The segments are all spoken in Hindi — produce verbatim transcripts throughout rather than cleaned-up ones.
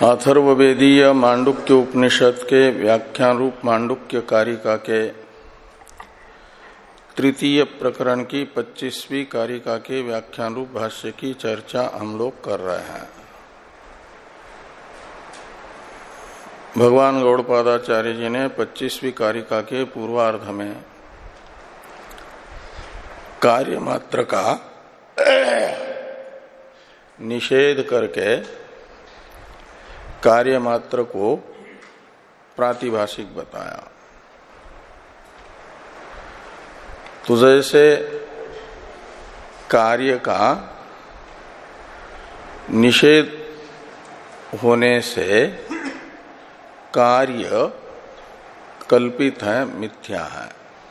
अथर्ववेदीय मांडुक्य उपनिषद के व्याख्यान रूप मांडुक्य कारिका के तृतीय प्रकरण की पच्चीसवीं कारिका के व्याख्यान रूप भाष्य की चर्चा हम लोग कर रहे हैं। भगवान गौड़पादाचार्य जी ने पच्चीसवीं कारिका के पूर्वार्ध में कार्य मात्र का निषेध करके कार्य मात्र को प्रातिभाषिक बताया। तो जैसे कार्य का निषेध होने से कार्य कल्पित है, मिथ्या है,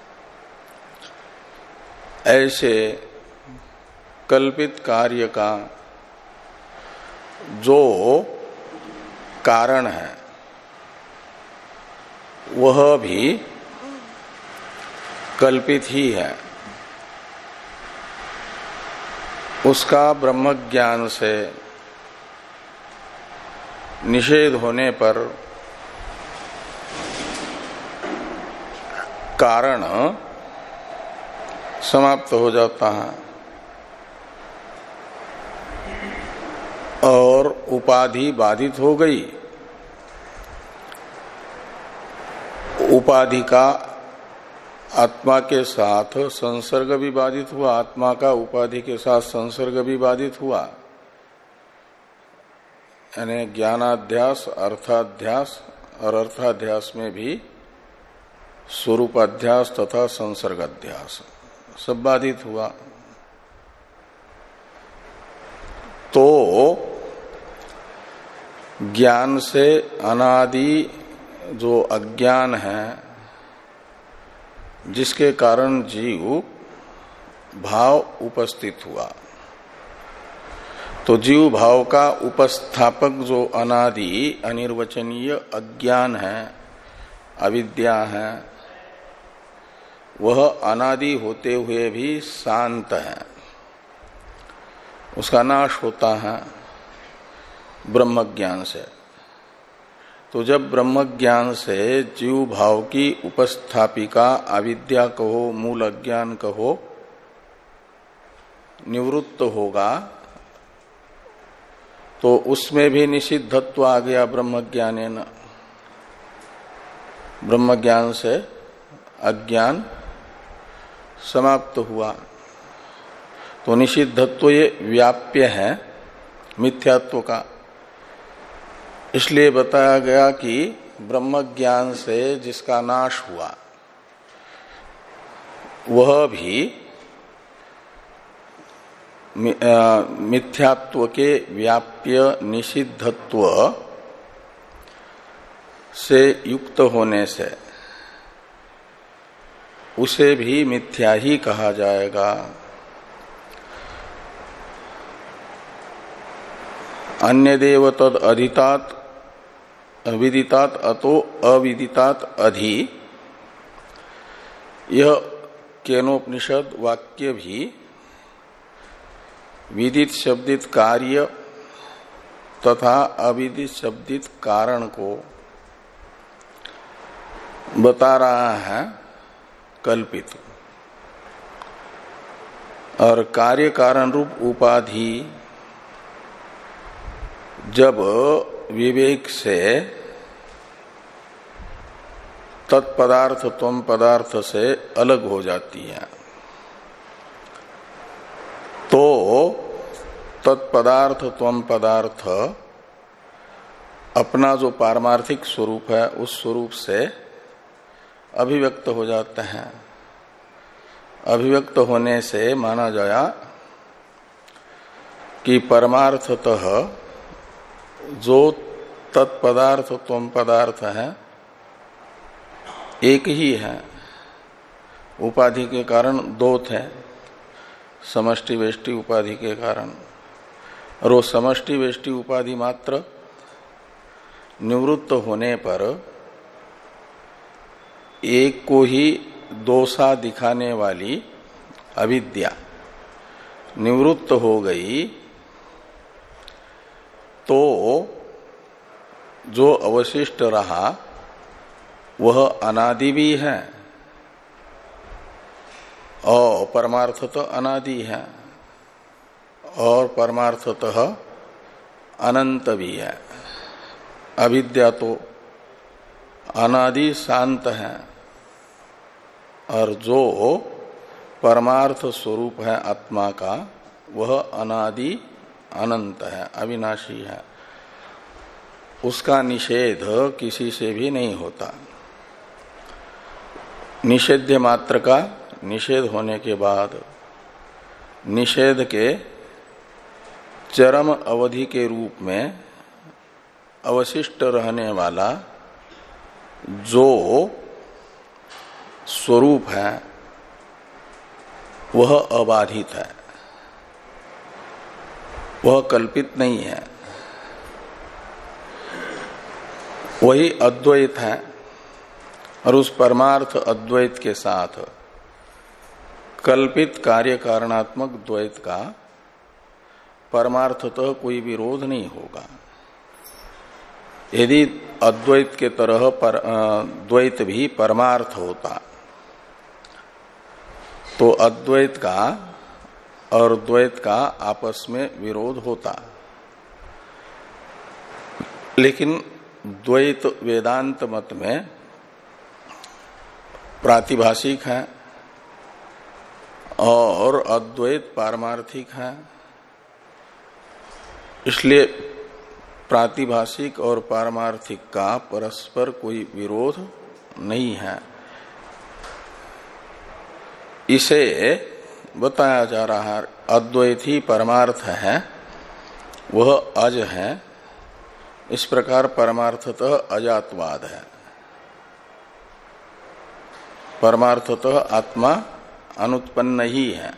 ऐसे कल्पित कार्य का जो कारण है वह भी कल्पित ही है। उसका ब्रह्म ज्ञान से निषेध होने पर कारण समाप्त हो जाता है और उपाधि बाधित हो गई। उपाधि का आत्मा के साथ संसर्ग भी बाधित हुआ, आत्मा का उपाधि के साथ संसर्ग भी बाधित हुआ, यानी ज्ञानाध्यास, अर्थाध्यास और अर्थाध्यास में भी स्वरूपाध्यास तथा संसर्गाध्यास सब बाधित हुआ। तो ज्ञान से अनादि जो अज्ञान है, जिसके कारण जीव भाव उपस्थित हुआ, तो जीव भाव का उपस्थापक जो अनादि अनिर्वचनीय अज्ञान है, अविद्या है, वह अनादि होते हुए भी शांत है, उसका नाश होता है ब्रह्म ज्ञान से। तो जब ब्रह्म ज्ञान से जीव भाव की उपस्थापिका अविद्या कहो, मूल अज्ञान कहो, निवृत्त होगा, तो उसमें भी निषिद्धत्व आ गया ब्रह्म ज्ञानेन। ब्रह्म ज्ञान से अज्ञान समाप्त हुआ, तो निषिद्धत्व ये व्याप्य है मिथ्यात्व का। इसलिए बताया गया कि ब्रह्म ज्ञान से जिसका नाश हुआ वह भी मिथ्यात्व के व्याप्य निषिद्धत्व से युक्त होने से उसे भी मिथ्या ही कहा जाएगा। अन्य देव तद अधितात विदितात अतो अविदितात अधि, यह केनोपनिषद वाक्य भी विदित शब्दित कार्य तथा अविदित शब्दित कारण को बता रहा है कल्पित। और कार्य कारण रूप उपाधि जब विवेक से तत्पदार्थ त्वम पदार्थ से अलग हो जाती है, तो तत्पदार्थ त्वम पदार्थ अपना जो पारमार्थिक स्वरूप है उस स्वरूप से अभिव्यक्त हो जाते हैं। अभिव्यक्त होने से माना जाया कि परमार्थतः जो तत्पदार्थ त्वम पदार्थ है एक ही है। उपाधि के कारण दो थे, समष्टि वेष्टि उपाधि के कारण, और वो समष्टि वेष्टि उपाधि मात्र निवृत्त होने पर एक को ही दोषा दिखाने वाली अविद्या निवृत्त हो गई तो जो अवशिष्ट रहा वह अनादि भी है और परमार्थतः अनादि है और परमार्थतः अनंत भी है। अविद्या तो अनादि शांत है और जो परमार्थ स्वरूप है आत्मा का वह अनादि अनंत है, अविनाशी है। उसका निषेध किसी से भी नहीं होता। निषेध्य मात्र का निषेध होने के बाद निषेध के चरम अवधि के रूप में अवशिष्ट रहने वाला जो स्वरूप है वह अबाधित है, वह कल्पित नहीं है, वही अद्वैत है। और उस परमार्थ अद्वैत के साथ कल्पित कार्य कारणात्मक द्वैत का परमार्थतः कोई विरोध नहीं होगा। यदि अद्वैत के तरह पर द्वैत भी परमार्थ होता तो अद्वैत का और द्वैत का आपस में विरोध होता। लेकिन द्वैत वेदांत मत में प्रातिभाषिक है और अद्वैत पारमार्थिक है, इसलिए प्रातिभाषिक और पारमार्थिक का परस्पर कोई विरोध नहीं है। इसे बताया जा रहा है अद्वैत ही परमार्थ है, वह अज है। इस प्रकार परमार्थतः अजातवाद है। परमार्थतः आत्मा अनुत्पन्न ही है,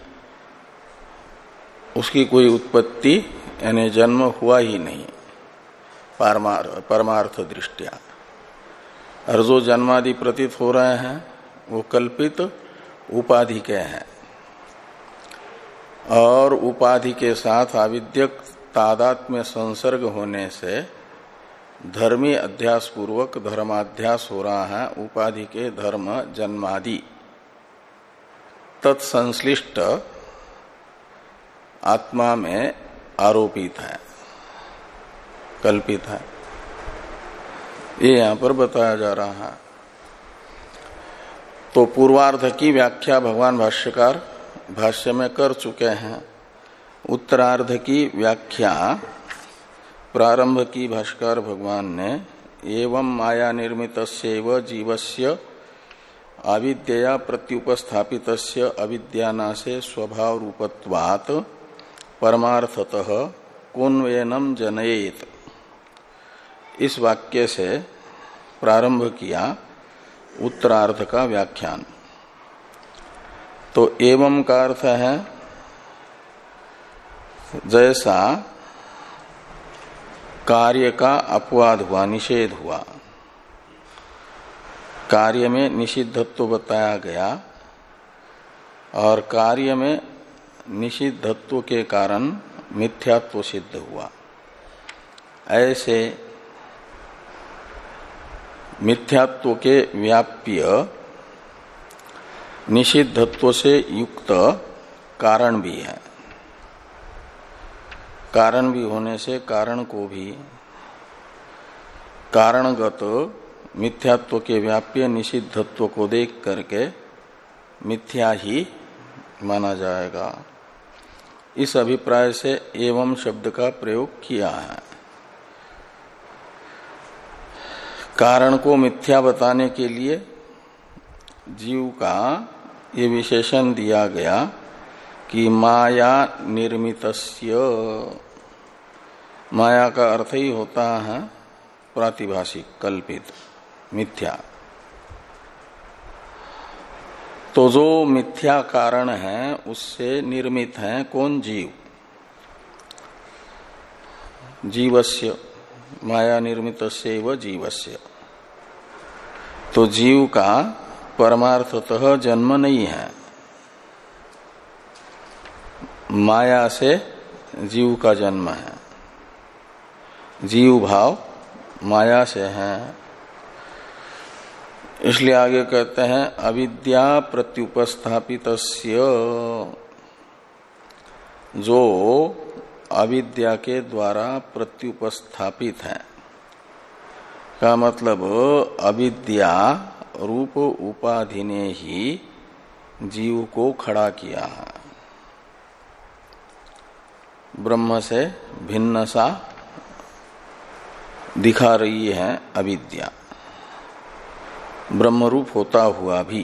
उसकी कोई उत्पत्ति यानी जन्म हुआ ही नहीं परमार्थ दृष्टिया। और जो जन्मादि प्रतीत हो रहे हैं वो कल्पित उपाधि के हैं और उपाधि के साथ आविद्यक तादात्म्य संसर्ग होने से धर्मी अध्यास पूर्वक धर्माध्यास हो रहा है। उपाधि के धर्म जन्मादि तत्संश्लिष्ट आत्मा में आरोपित है, कल्पित है। ये यहां पर बताया जा रहा है। तो पूर्वार्ध की व्याख्या भगवान भाष्यकार भाष्य में कर चुके हैं। उत्तरार्ध की व्याख्या प्रारंभ की भाष्यकार भगवान ने एवं माया निर्मितस्यैव जीवस्य अविद्यया प्रत्युपस्थापितस्य अविद्यानाशे स्वभाव रूपत्वात् परमार्थतः कोन्वेनम जनयेत, इस वाक्य से प्रारंभ किया उत्तरार्ध का व्याख्यान। तो एवं का अर्थ है जैसा कार्य का अपवाद हुआ, निषेध हुआ, कार्य में निषिद्धत्व बताया गया और कार्य में निषिद्धत्व के कारण मिथ्यात्व सिद्ध हुआ। ऐसे मिथ्यात्व के व्याप्य निषिद्धत्व से युक्त कारण भी है। कारण भी होने से कारण को भी कारणगत मिथ्यात्व के व्याप्य निषिद्धत्व को देख करके मिथ्या ही माना जाएगा। इस अभिप्राय से एवं शब्द का प्रयोग किया है। कारण को मिथ्या बताने के लिए जीव का ये विशेषण दिया गया कि माया निर्मितस्य। माया का अर्थ ही होता है प्रातिभाषिक, कल्पित, मिथ्या। तो जो मिथ्या कारण है उससे निर्मित है कौन? जीव। जीवस्य माया निर्मितस्य व जीवस्य। तो जीव का परमार्थतः जन्म नहीं है, माया से जीव का जन्म है। जीव भाव माया से हैं। इसलिए आगे कहते हैं अविद्या प्रत्युपस्थापितस्य, जो अविद्या के द्वारा प्रत्युपस्थापित है का मतलब अविद्या रूप उपाधि ने ही जीव को खड़ा किया है। ब्रह्म से भिन्न सा दिखा रही है अविद्या, ब्रह्म रूप होता हुआ भी।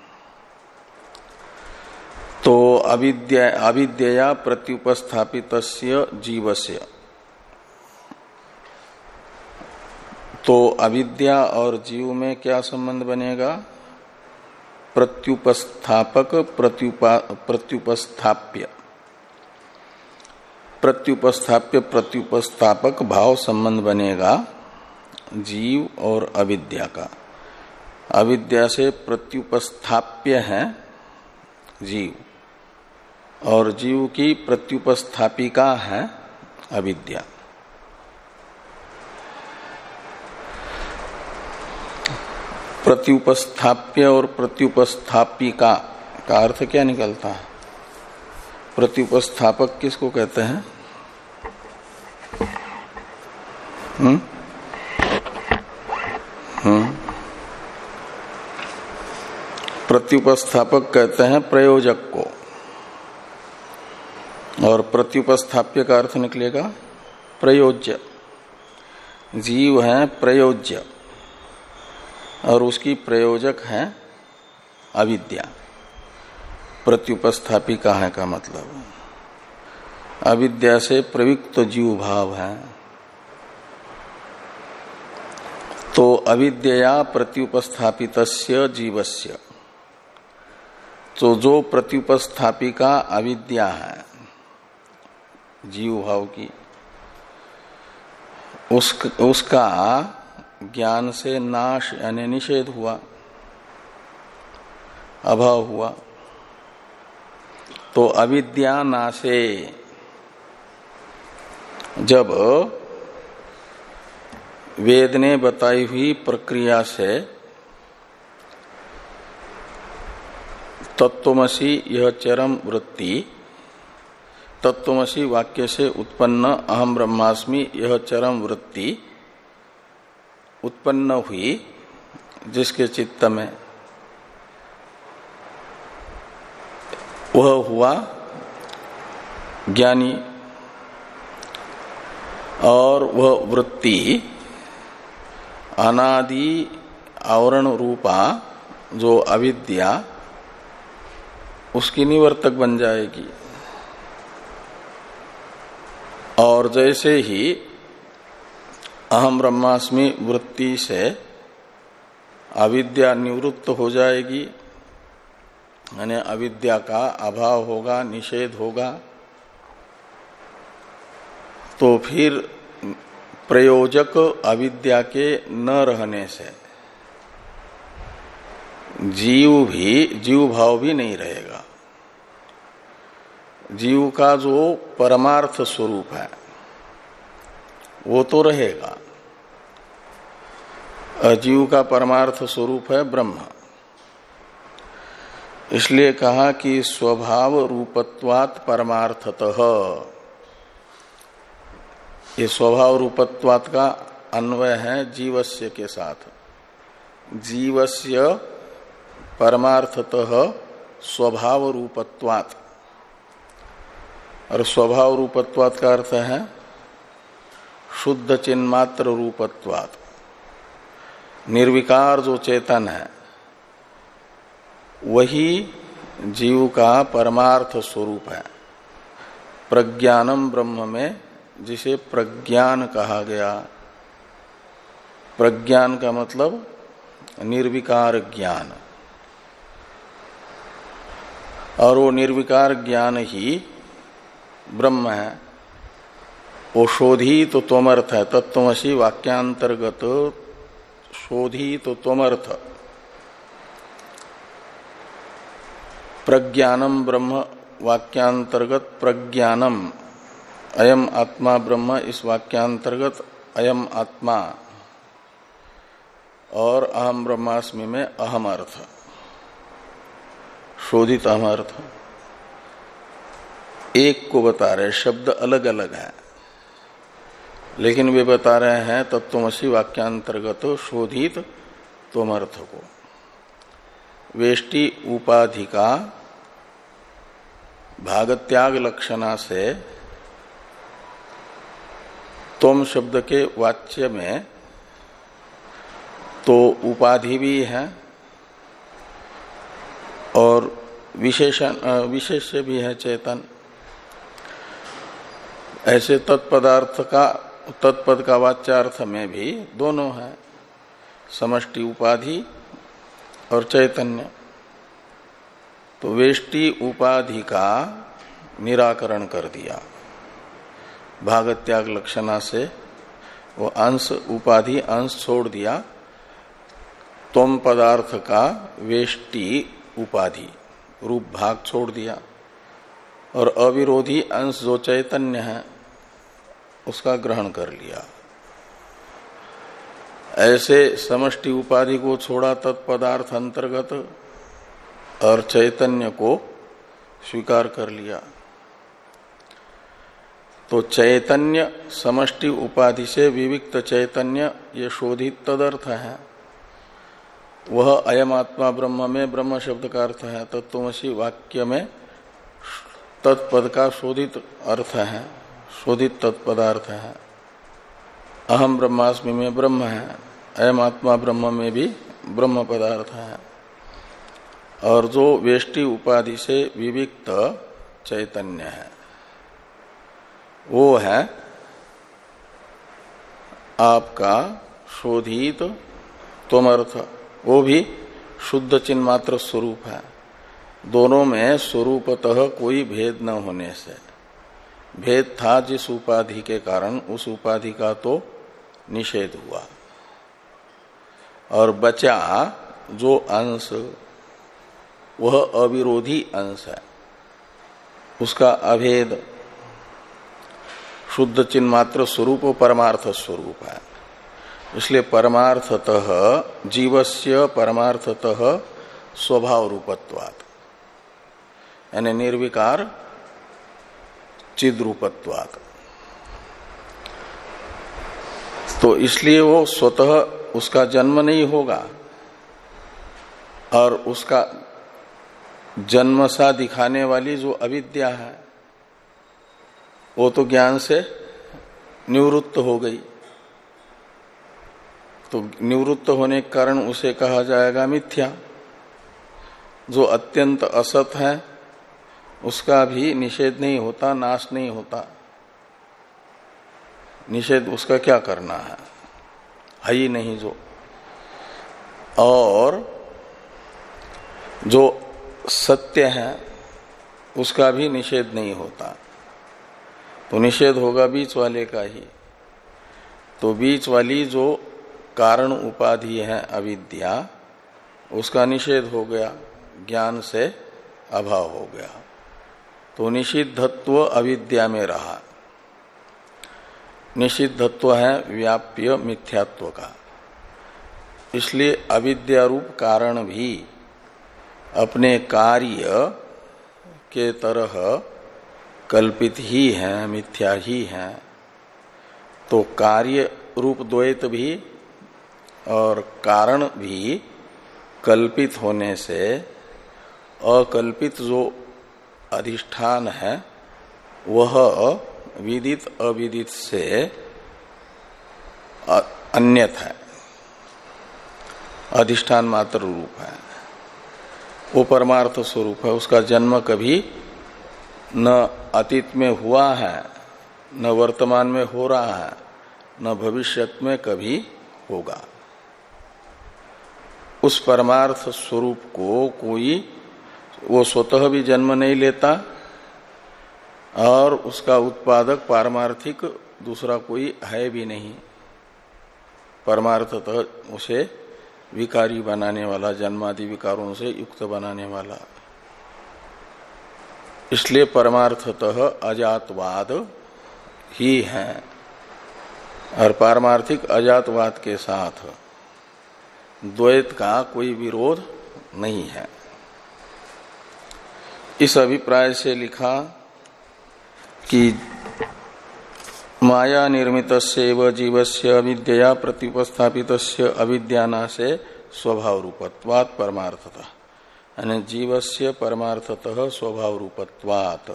तो अविद्या अविद्या प्रत्युपस्थापितस्य जीवस्य, तो अविद्या और जीव में क्या संबंध बनेगा? प्रत्युपस्थापक प्रत्युपा प्रत्युपस्थाप्य प्रत्युपस्थाप्य प्रत्युपस्थापक भाव संबंध बनेगा जीव और अविद्या का। अविद्या से प्रत्युपस्थाप्य है जीव और जीव की प्रत्युपस्थापिका है अविद्या। प्रत्युपस्थाप्य और प्रत्युपस्थापिका का अर्थ क्या निकलता है? प्रत्युपस्थापक किसको कहते हैं? हम्म हम्म प्रत्युपस्थापक कहते हैं प्रयोजक को, और प्रत्युपस्थाप्य का अर्थ निकलेगा प्रयोज्य। जीव है प्रयोज्य और उसकी प्रयोजक है अविद्या। प्रत्युपस्थापिका है का मतलब अविद्या से प्रयुक्त जीव भाव है। तो अविद्या प्रत्युपस्थापितस्य जीवस्य, तो जो प्रत्युपस्थापिका अविद्या है जीव भाव की, उस, उसका ज्ञान से नाश यानी निषेध हुआ, अभाव हुआ। तो अविद्या नाशे, जब वेद ने बताई हुई प्रक्रिया से तत्वमसि यह चरम वृत्ति, तत्वमसि वाक्य से उत्पन्न अहम ब्रह्मास्मि यह चरम वृत्ति उत्पन्न हुई जिसके चित्त में, वह हुआ ज्ञानी। और वह वृत्ति अनादि आवरण रूपा जो अविद्या, उसकी निवर्तक बन जाएगी। और जैसे ही अहम ब्रह्मास्मि वृत्ति से अविद्या निवृत्त हो जाएगी, यानी अविद्या का अभाव होगा, निषेध होगा, तो फिर प्रयोजक अविद्या के न रहने से जीव भी, जीव भाव भी नहीं रहेगा। जीव का जो परमार्थ स्वरूप है वो तो रहेगा। अजीव का परमार्थ स्वरूप है ब्रह्म। इसलिए कहा कि स्वभाव रूपत्वात् परमार्थतः, ये स्वभाव रूपत्वात् का अन्वय है जीवस्य के साथ। जीवस्य परमार्थतः स्वभाव रूपत्वात्, और स्वभाव रूपत्वात् का अर्थ है शुद्ध चिन्मात्र रूपत्वात्। निर्विकार जो चेतन है वही जीव का परमार्थ स्वरूप है। प्रज्ञानम ब्रह्म में जिसे प्रज्ञान कहा गया, प्रज्ञान का मतलब निर्विकार ज्ञान, और वो निर्विकार ज्ञान ही ब्रह्म है। वो शोधित तो त्वमर्थ है। तत्वमसि वाक्यांतर्गत शोधित तो त्वमर्थ, प्रज्ञानम ब्रह्म वाक्यांतर्गत प्रज्ञानम, अयम आत्मा ब्रह्म इस वाक्यांतर्गत अयम आत्मा और अहम ब्रह्मास्मि में अहम अर्थ, शोधित अहम अर्थ एक को बता रहे, शब्द अलग अलग है, लेकिन वे बता रहे हैं तत्त्वमसि वाक्यांतर्गत शोधित त्वमर्थ को। वेष्टि उपाधि का भागत्याग लक्षणा से त्वम शब्द के वाच्य में तो उपाधि भी है और विशेषण विशेष्य भी है चेतन। ऐसे तत्पदार्थ का तत्पद का वाच्यार्थ में भी दोनों है, समष्टि उपाधि और चैतन्य। तो वेष्टि उपाधि का निराकरण कर दिया भागत्याग लक्षणा से, वो अंश उपाधि अंश छोड़ दिया, त्वम पदार्थ का वेष्टि उपाधि रूप भाग छोड़ दिया और अविरोधी अंश जो चैतन्य है उसका ग्रहण कर लिया। ऐसे समष्टि उपाधि को छोड़ा तत्पदार्थ अंतर्गत और चैतन्य को स्वीकार कर लिया। तो चैतन्य समष्टि उपाधि से विविक्त चैतन्य ये शोधित तदर्थ है, वह अयम आत्मा ब्रह्म में ब्रह्म शब्द का अर्थ है। तत्त्वमसि वाक्य में तत्पद का शोधित अर्थ है, शोधित तत्पदार्थ है। अहम ब्रह्मास्मि में ब्रह्म है, अयम आत्मा ब्रह्म में भी ब्रह्म पदार्थ है। और जो वेष्टि उपाधि से विविक्त चैतन्य है वो है आपका शोधित त्वमर्थ, वो भी शुद्ध चिन्मात्र स्वरूप है। दोनों में स्वरूपतः कोई भेद न होने से, भेद था जिस उपाधि के कारण उस उपाधि का तो निषेध हुआ, और बचा जो अंश वह अविरोधी अंश है, उसका अभेद शुद्ध चिन्मात्र स्वरूप और परमार्थ स्वरूप है। इसलिए परमार्थतः जीवस्य परमार्थतः स्वभाव रूपत्वात्, यानी निर्विकार चिद रूपत्वात्। तो इसलिए वो स्वतः उसका जन्म नहीं होगा, और उसका जन्म सा दिखाने वाली जो अविद्या है वो तो ज्ञान से निवृत्त हो गई। तो निवृत्त होने के कारण उसे कहा जाएगा मिथ्या। जो अत्यंत असत है उसका भी निषेध नहीं होता, नाश नहीं होता। निषेध उसका क्या करना है, है ही नहीं जो। और जो सत्य है उसका भी निषेध नहीं होता, तो निषेध होगा बीच वाले का ही। तो बीच वाली जो कारण उपाधि है अविद्या, उसका निषेध हो गया, ज्ञान से अभाव हो गया। तो निषिद्धत्व अविद्या में रहा। निषिद्धत्व है व्याप्य मिथ्यात्व का। इसलिए अविद्या रूप कारण भी अपने कार्य के तरह कल्पित ही है, मिथ्या ही है। तो कार्य रूप द्वैत भी और कारण भी कल्पित होने से अकल्पित जो अधिष्ठान है वह विदित अविदित से अन्यत है, अधिष्ठान मात्र रूप है, वो परमार्थ स्वरूप है। उसका जन्म कभी न अतीत में हुआ है, न वर्तमान में हो रहा है, न भविष्यत में कभी होगा। उस परमार्थ स्वरूप को कोई वो स्वतः भी जन्म नहीं लेता और उसका उत्पादक पारमार्थिक दूसरा कोई है भी नहीं। परमार्थतः उसे विकारी बनाने वाला, जन्मादि विकारों से युक्त बनाने वाला। इसलिए परमार्थतः अजातवाद ही है। और पारमार्थिक अजातवाद के साथ द्वैत का कोई विरोध नहीं है। इस अभिप्राय से लिखा कि माया निर्मितस्यैव जीवस्य अविद्यया प्रतिपस्थापितस्य अविद्यानाशे स्वभाव रूपत्वात् परमार्थतः, यानी जीवस्य परमार्थतः स्वभाव रूपत्वात्।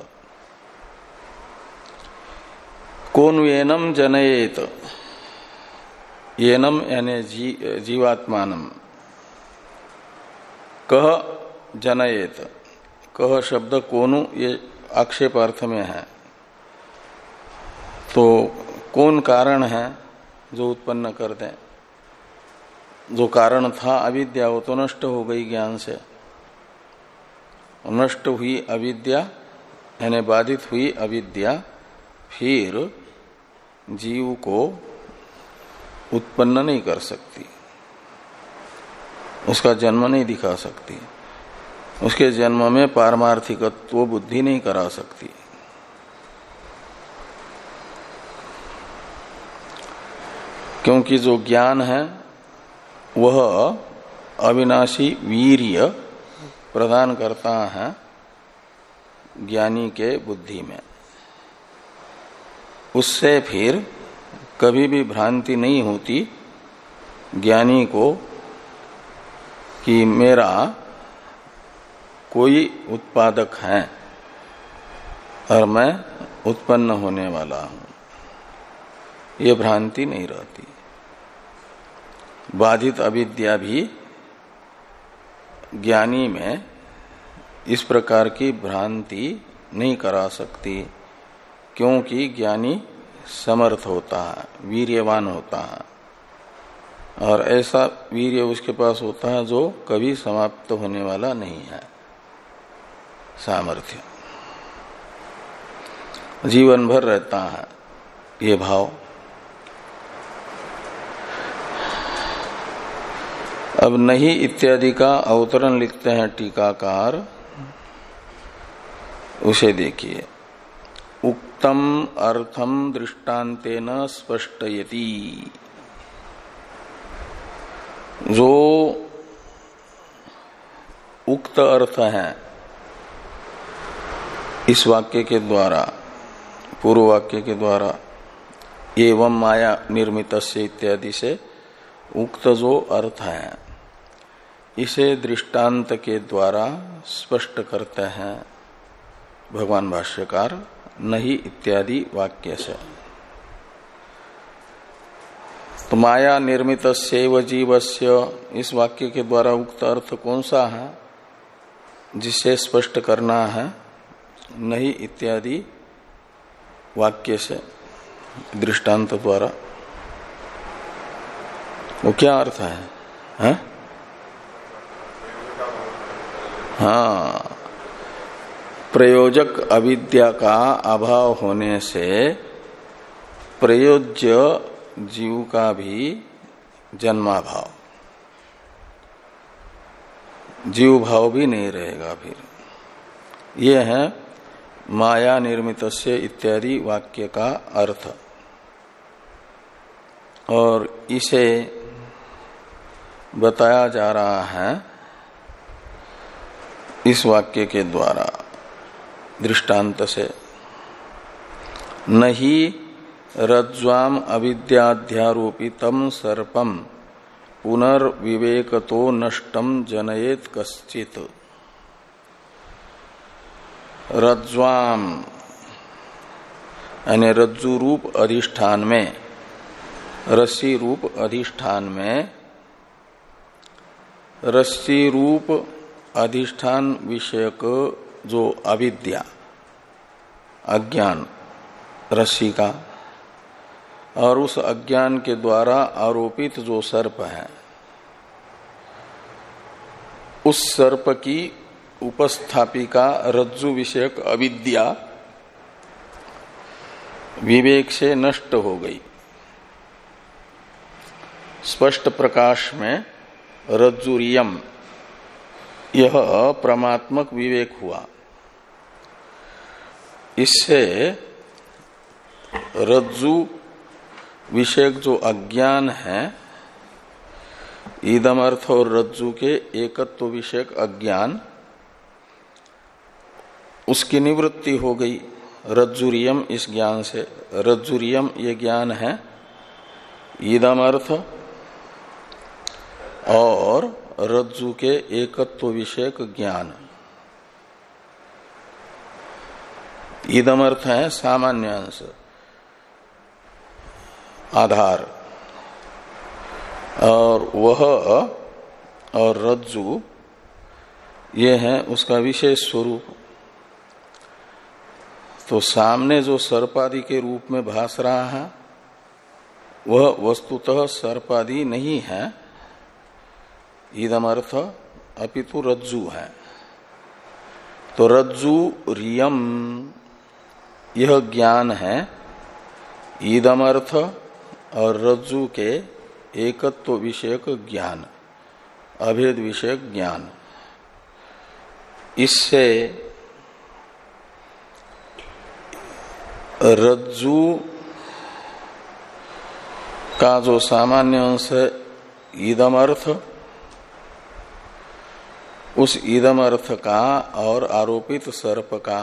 कौन येनम जनयेत, येनम यानी जी, जीवात्मानम, कह जनयेत, कह शब्द कोनु ये आक्षेप अर्थ में है। तो कौन कारण है जो उत्पन्न कर दे? जो कारण था अविद्या वो तो नष्ट हो गई ज्ञान से। नष्ट हुई अविद्या यानी बाधित हुई अविद्या फिर जीव को उत्पन्न नहीं कर सकती, उसका जन्म नहीं दिखा सकती, उसके जन्म में पारमार्थिकत्व बुद्धि नहीं करा सकती। क्योंकि जो ज्ञान है वह अविनाशी वीर्य प्रदान करता है ज्ञानी के बुद्धि में। उससे फिर कभी भी भ्रांति नहीं होती ज्ञानी को कि मेरा कोई उत्पादक है और मैं उत्पन्न होने वाला हूं, ये भ्रांति नहीं रहती। बाधित अविद्या भी ज्ञानी में इस प्रकार की भ्रांति नहीं करा सकती, क्योंकि ज्ञानी समर्थ होता है, वीर्यवान होता है, और ऐसा वीर्य उसके पास होता है जो कभी समाप्त होने वाला नहीं है। सामर्थ्य जीवन भर रहता है ये भाव। अब नहीं इत्यादि का अवतरण लिखते हैं टीकाकार, उसे देखिए। उक्तम अर्थम दृष्टांतेन स्पष्टयति, जो उक्त अर्थ है इस वाक्य के द्वारा, पूर्व वाक्य के द्वारा, एवं माया निर्मितस्य इत्यादि से उक्त जो अर्थ है इसे दृष्टांत के द्वारा स्पष्ट करते हैं भगवान भाष्यकार नहीं इत्यादि वाक्य से। तो माया निर्मितस्यैव जीवस्य, इस वाक्य के द्वारा उक्त अर्थ कौन सा है जिसे स्पष्ट करना है नहीं इत्यादि वाक्य से दृष्टांत द्वारा? वो क्या अर्थ है, है? हाँ, प्रयोजक अविद्या का अभाव होने से प्रयोज्य जीव का भी जन्माभाव, जीव भाव भी नहीं रहेगा फिर। ये है माया निर्मितस्य इत्यादि वाक्य का अर्थ। और इसे बताया जा रहा है इस वाक्य के द्वारा दृष्टांत से। नहीं रज्ज्वाम अविद्याध्यारोपितम सर्पम पुनर्विवेकतो नष्टम जनयेत कश्चित्। रज्ज्वाम यानी रज्जु रूप अधिष्ठान में, रस्सी रूप अधिष्ठान में, रस्सी रूप अधिष्ठान विषयक जो अविद्या, अज्ञान रस्सी का, और उस अज्ञान के द्वारा आरोपित जो सर्प है, उस सर्प की उपस्थापिका रज्जु विषयक अविद्या विवेक से नष्ट हो गई। स्पष्ट प्रकाश में रज्जुरियम, यह परमात्मक विवेक हुआ। इससे रज्जु विषयक जो अज्ञान है ईदम अर्थ और रज्जु के एकत्व विषयक अज्ञान, उसकी निवृत्ति हो गई रज्जुरियम इस ज्ञान से। रज्जुरियम ये ज्ञान है ईदम अर्थ और रज्जु के एकत्व विषयक ज्ञान। ईदम अर्थ है सामान्य अंश, आधार, और वह और रज्जु ये है उसका विशेष स्वरूप। तो सामने जो सर्पादि के रूप में भास रहा है वह वस्तुतः सर्पादि नहीं है ईदम अर्थ, अपितु रज्जु है। तो रज्जु रियम यह ज्ञान है ईदम अर्थ और रज्जु के एकत्व विषयक ज्ञान, अभेद विषयक ज्ञान। इससे रज्जु का जो सामान्य अंश है ईदम अर्थ, उस ईदम अर्थ का और आरोपित सर्प का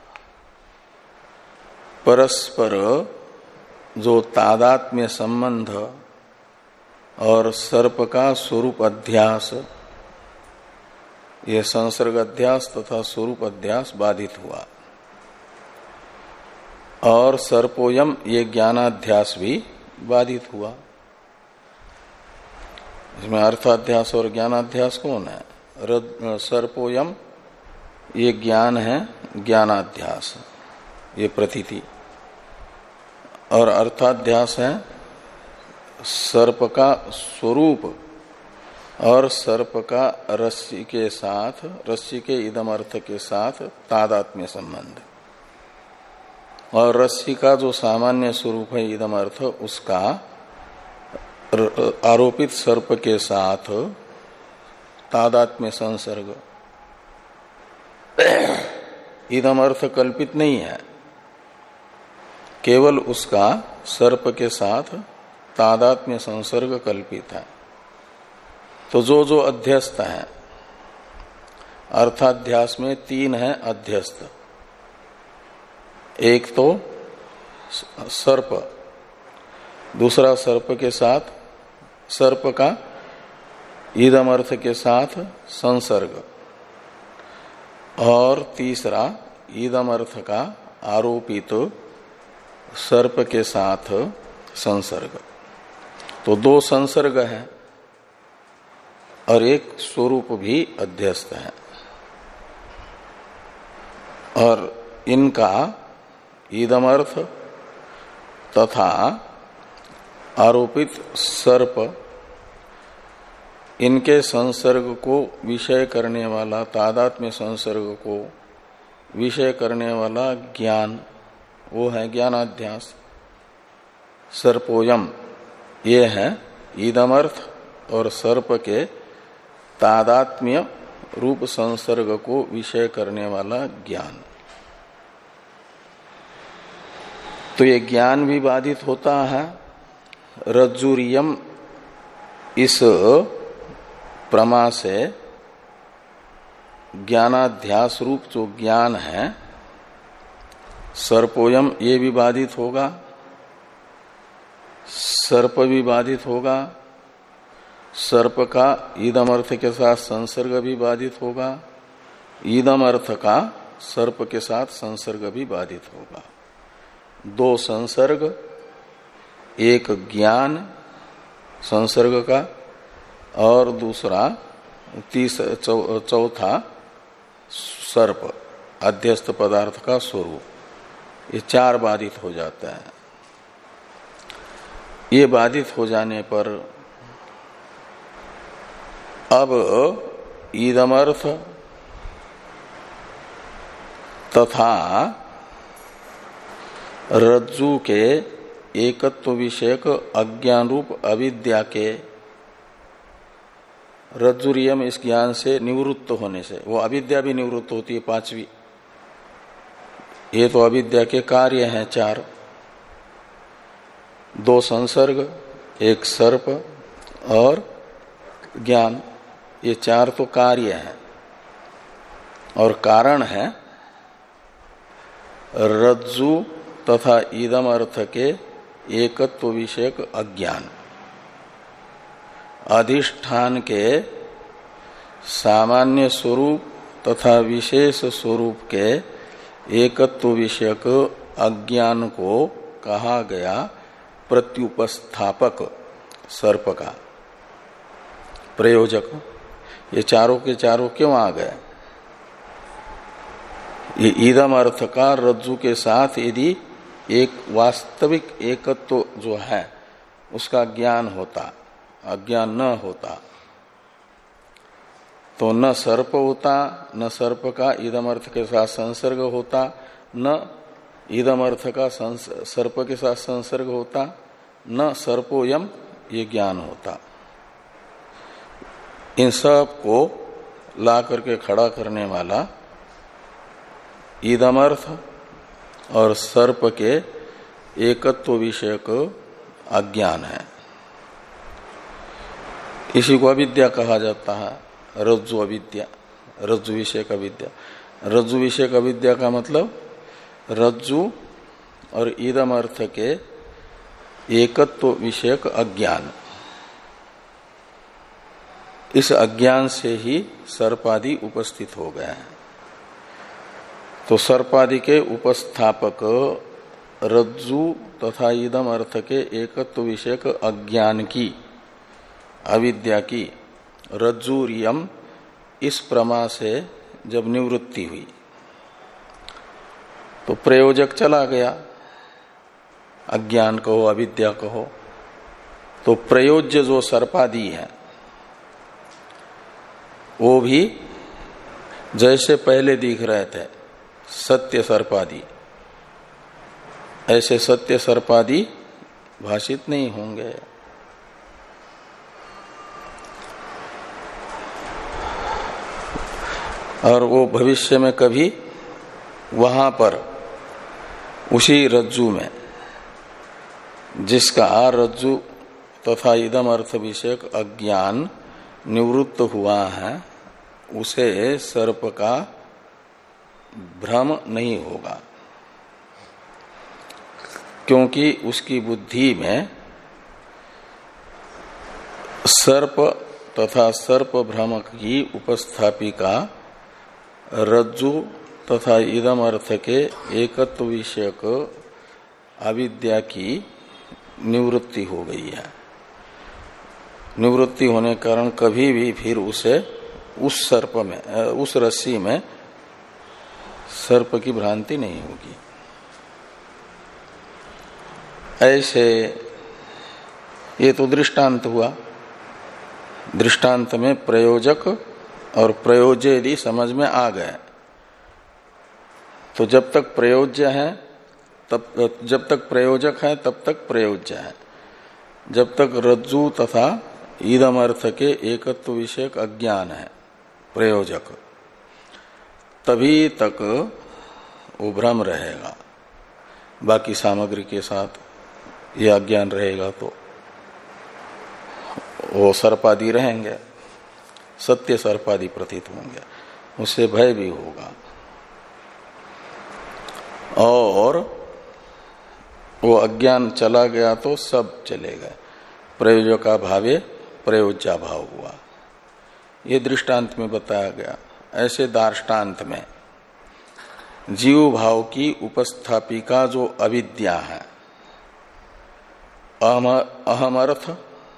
परस्पर जो तादात्म्य संबंध और सर्प का स्वरूप अध्यास, ये संसर्ग अध्यास तथा स्वरूप अध्यास बाधित हुआ। और सर्पोयम ये ज्ञानाध्यास भी बाधित हुआ। इसमें अर्थाध्यास और ज्ञानाध्यास कौन है? सर्पोयम ये ज्ञान है ज्ञानाध्यास, ये प्रतीति, और अर्थाध्यास है सर्प का स्वरूप और सर्प का रस्सी के साथ, रस्सी के इदम अर्थ के साथ तादात्म्य संबंध, और रस्सी का जो सामान्य स्वरूप है इदम अर्थ उसका आरोपित सर्प के साथ तादात्म्य संसर्ग। इदम अर्थ कल्पित नहीं है, केवल उसका सर्प के साथ तादात्म्य संसर्ग कल्पित है। तो जो जो अध्यस्त है, अर्थाध्यास में तीन है अध्यस्त। एक तो सर्प, दूसरा सर्प के साथ, सर्प का ईदम अर्थ के साथ संसर्ग, और तीसरा ईदम अर्थ का आरोपित तो सर्प के साथ संसर्ग। तो दो संसर्ग है और एक स्वरूप भी अध्यस्त है, और इनका ईदम अर्थ तथा आरोपित सर्प, इनके संसर्ग को विषय करने वाला, तादात्म्य संसर्ग को विषय करने वाला ज्ञान, वो है ज्ञानाध्यास। सर्पोयम ये है ईदम अर्थ और सर्प के तादात्म्य रूप संसर्ग को विषय करने वाला ज्ञान। तो ये ज्ञान भी बाधित होता है। रज्जुरियम इस प्रमा से ज्ञानाध्यास रूप जो ज्ञान है सर्पोयम, ये भी बाधित होगा, सर्प भी बाधित होगा, सर्प का ईदम अर्थ के साथ संसर्ग भी बाधित होगा, ईदम अर्थ का सर्प के साथ संसर्ग भी बाधित होगा। दो संसर्ग, एक ज्ञान संसर्ग का और दूसरा तीस चौ, चौथा सर्प अध्यस्त पदार्थ का स्वरूप, ये चार बाधित हो जाता है। ये बाधित हो जाने पर अब ईदमर्थ तथा रज्जु के एकत्व विषयक अज्ञान रूप अविद्या के रज्जुरियम इस ज्ञान से निवृत्त होने से, वो अविद्या भी निवृत्त होती है पांचवी। ये तो अविद्या के कार्य हैं चार, दो संसर्ग, एक सर्प और ज्ञान, ये चार तो कार्य हैं और कारण है रज्जु तथा इदम अर्थ के एकत्व विषयक अज्ञान। अधिष्ठान के सामान्य स्वरूप तथा विशेष स्वरूप के एकत्व विषयक अज्ञान को कहा गया प्रत्युपस्थापक सर्प का प्रयोजक। ये चारों के चारों क्यों आ गए? ये इदम अर्थ का रज्जु के साथ यदि एक वास्तविक एकत्व जो है उसका ज्ञान होता, अज्ञान न होता, तो न सर्प होता, न सर्प का इदम अर्थ के साथ संसर्ग होता, न इदम अर्थ का सर्प के साथ संसर्ग होता, न सर्पोयम ये ज्ञान होता। इन सब को ला करके खड़ा करने वाला इदम अर्थ और सर्प के एकत्व विषयक अज्ञान है। इसी को अविद्या कहा जाता है, रज्जु अविद्या, रज्जु विषयक अविद्या। रज्जु विषयक अविद्या का मतलब रज्जु और इदम अर्थ के एकत्व विषयक अज्ञान। इस अज्ञान से ही सर्पादि उपस्थित हो गए हैं। तो सर्पादि के उपस्थापक रज्जु तथा इदम अर्थ के एकत्व विषयक अज्ञान की, अविद्या की, रज्जुरियम इस प्रमा से जब निवृत्ति हुई तो प्रयोजक चला गया, अज्ञान कहो अविद्या कहो। तो प्रयोज्य जो सर्पादि है वो भी जैसे पहले दिख रहे थे सत्य सर्पादि, ऐसे सत्य सर्पादि भाषित नहीं होंगे। और वो भविष्य में कभी वहां पर उसी रज्जु में जिसका रज्जु तथा इदम अर्थ विषयक अज्ञान निवृत्त हुआ है उसे सर्प का भ्रम नहीं होगा, क्योंकि उसकी बुद्धि में सर्प तथा सर्प भ्रम की उपस्थापिका रज्जु तथा इदम अर्थ के एकत्व विषयक अविद्या की निवृत्ति हो गई है। निवृत्ति होने के कारण कभी भी फिर उसे उस सर्प में, उस रस्सी में सर्प की भ्रांति नहीं होगी। ऐसे ये तो दृष्टांत हुआ। दृष्टांत में प्रयोजक और प्रयोज्य यदि समझ में आ गए तो जब तक प्रयोज्य है तब, जब तक प्रयोजक है तब तक प्रयोज्य है। जब तक रज्जु तथा इदम अर्थ के एकत्व विषयक अज्ञान है प्रयोजक, तभी तक वो भ्रम रहेगा। बाकी सामग्री के साथ ये अज्ञान रहेगा तो वो सर्पादि रहेंगे, सत्य सर्पादि प्रतीत होंगे, उससे भय भी होगा। और वो अज्ञान चला गया तो सब चले गए। प्रयोजका भावे प्रयोज्या भाव हुआ, ये दृष्टांत में बताया गया। ऐसे दार्ष्टान्त में जीव भाव की उपस्थापिका जो अविद्या है, अहमर्थ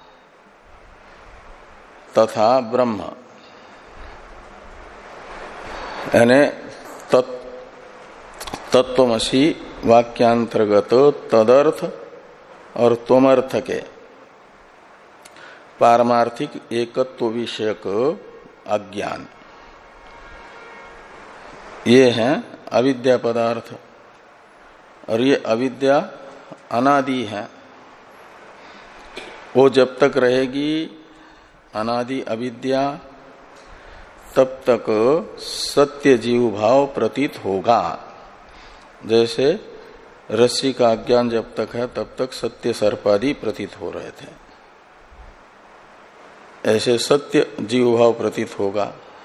तथा ब्रह्म, यानी तत्वमसी वाक्यांतर्गत तदर्थ और त्वमर्थ के पारमार्थिक एकत्व विषयक अज्ञान, ये है अविद्या पदार्थ। और ये अविद्या अनादि है। वो जब तक रहेगी अनादि अविद्या तब तक सत्य जीव भाव प्रतीत होगा। जैसे रस्सी का अज्ञान जब तक है तब तक सत्य सर्पादि प्रतीत हो रहे थे। ऐसे सत्य जीव भाव प्रतीत होगा।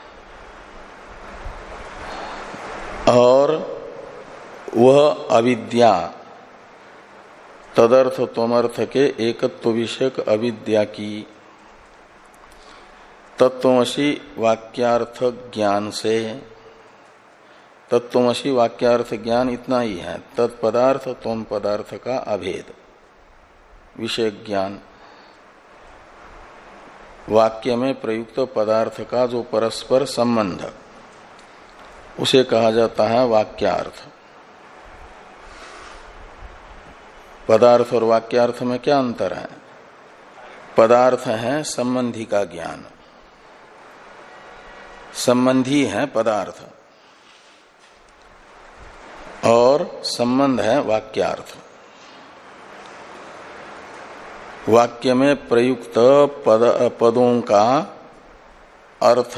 और वह अविद्या तदर्थ तोमर्थ के एकत्व विषयक अविद्या की तत्वमसी वाक्यार्थ ज्ञान से, तत्वमसी वाक्यार्थ ज्ञान इतना ही है, तत्पदार्थ तोम पदार्थ का अभेद विषय ज्ञान, वाक्य में प्रयुक्त पदार्थ का जो परस्पर संबंध, उसे कहा जाता है वाक्यार्थ। पदार्थ और वाक्यार्थ में क्या अंतर है? पदार्थ है संबंधी का ज्ञान, संबंधी है पदार्थ, और संबंध है वाक्यार्थ। वाक्य में प्रयुक्त पद, पदों का अर्थ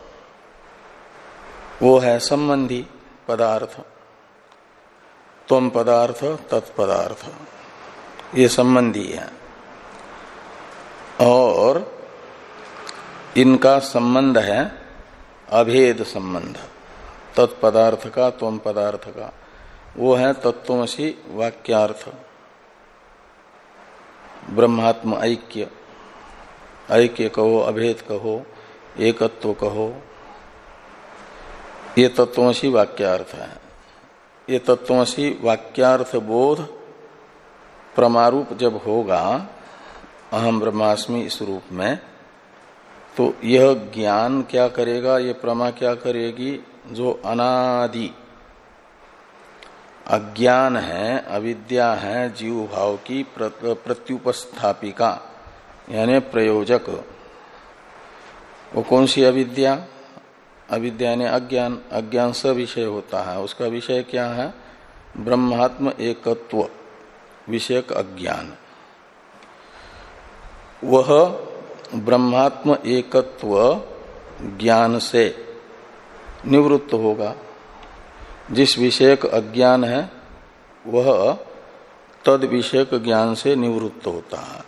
वो है संबंधी पदार्थ, त्वम पदार्थ तत्पदार्थ, ये संबंधी है। और इनका संबंध है अभेद संबंध, तत्पदार्थ का त्वम पदार्थ का, वो है तत्वमसी वाक्यार्थ। ब्रह्मात्म ऐक्य, ऐक्य कहो, अभेद कहो, एकत्व कहो, ये तत्वमसी वाक्यार्थ है। ये तत्वमसी वाक्यार्थ बोध प्रमारूप जब होगा अहम ब्रह्मास्मि इस रूप में, तो यह ज्ञान क्या करेगा, ये प्रमा क्या करेगी, जो अनादि अज्ञान है, अविद्या है जीव भाव की प्रत्युपस्थापिका यानी प्रयोजक। वो कौन सी अविद्या? अविद्या ने अज्ञान, अज्ञान स विषय होता है, उसका विषय क्या है? ब्रह्मात्म एकत्व विषयक अज्ञान। वह ब्रह्मात्म एकत्व ज्ञान से निवृत्त होगा। जिस विषयक अज्ञान है वह तद विषयक ज्ञान से निवृत्त होता है।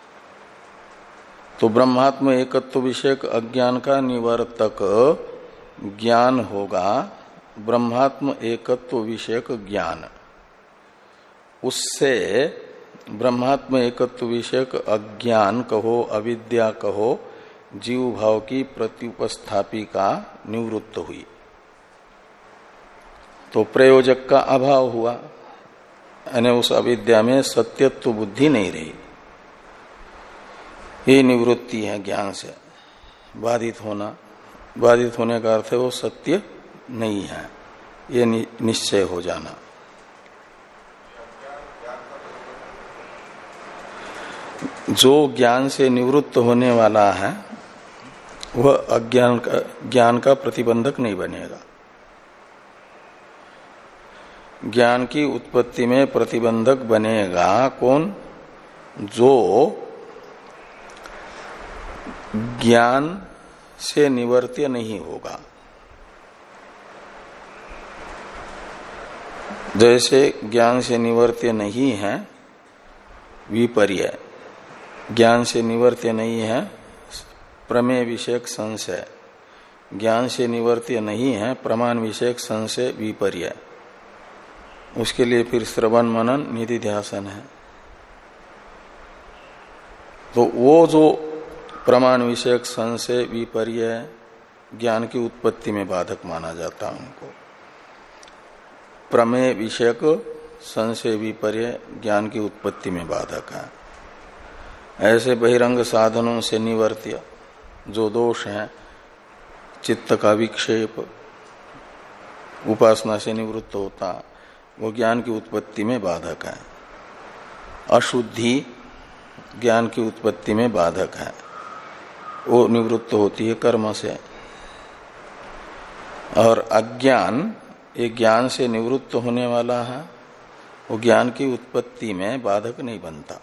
तो ब्रह्मात्म एकत्व विषयक अज्ञान का निवर्तक ज्ञान होगा ब्रह्मात्म एकत्व विषयक ज्ञान। उससे ब्रह्मात्म एकत्व विषयक अज्ञान कहो, अविद्या कहो, जीव भाव की प्रत्युपस्थापिका निवृत्त हुई, तो प्रयोजक का अभाव हुआ, यानी उस अविद्या में सत्यत्व बुद्धि नहीं रही। ये निवृत्ति है ज्ञान से बाधित होना। बाधित होने का अर्थ है वो सत्य नहीं है, ये निश्चय हो जाना। जो ज्ञान से निवृत्त होने वाला है वह अज्ञान का, ज्ञान का प्रतिबंधक नहीं बनेगा। ज्ञान की उत्पत्ति में प्रतिबंधक बनेगा कौन? जो ज्ञान से निवर्त्य नहीं होगा। जैसे ज्ञान से निवर्त्य नहीं है विपर्य, ज्ञान से निवर्त्य नहीं है प्रमेय विषयक संशय, ज्ञान से निवर्त्य नहीं है प्रमाण विषयक संशय विपर्य। उसके लिए फिर श्रवण मनन निधिध्यासन है। तो वो जो प्रमाण विषयक संशय विपर्य ज्ञान की उत्पत्ति में बाधक माना जाता है, उनको प्रमेय विषयक संशय विपर्य ज्ञान की उत्पत्ति में बाधक है। ऐसे बहिरंग साधनों से निवर्त्य जो दोष है, चित्त का विक्षेप उपासना से निवृत्त होता, वो ज्ञान की उत्पत्ति में बाधक है। अशुद्धि ज्ञान की उत्पत्ति में बाधक है, वो निवृत्त होती है कर्म से। और अज्ञान ये ज्ञान से निवृत्त होने वाला है, वो ज्ञान की उत्पत्ति में बाधक नहीं बनता।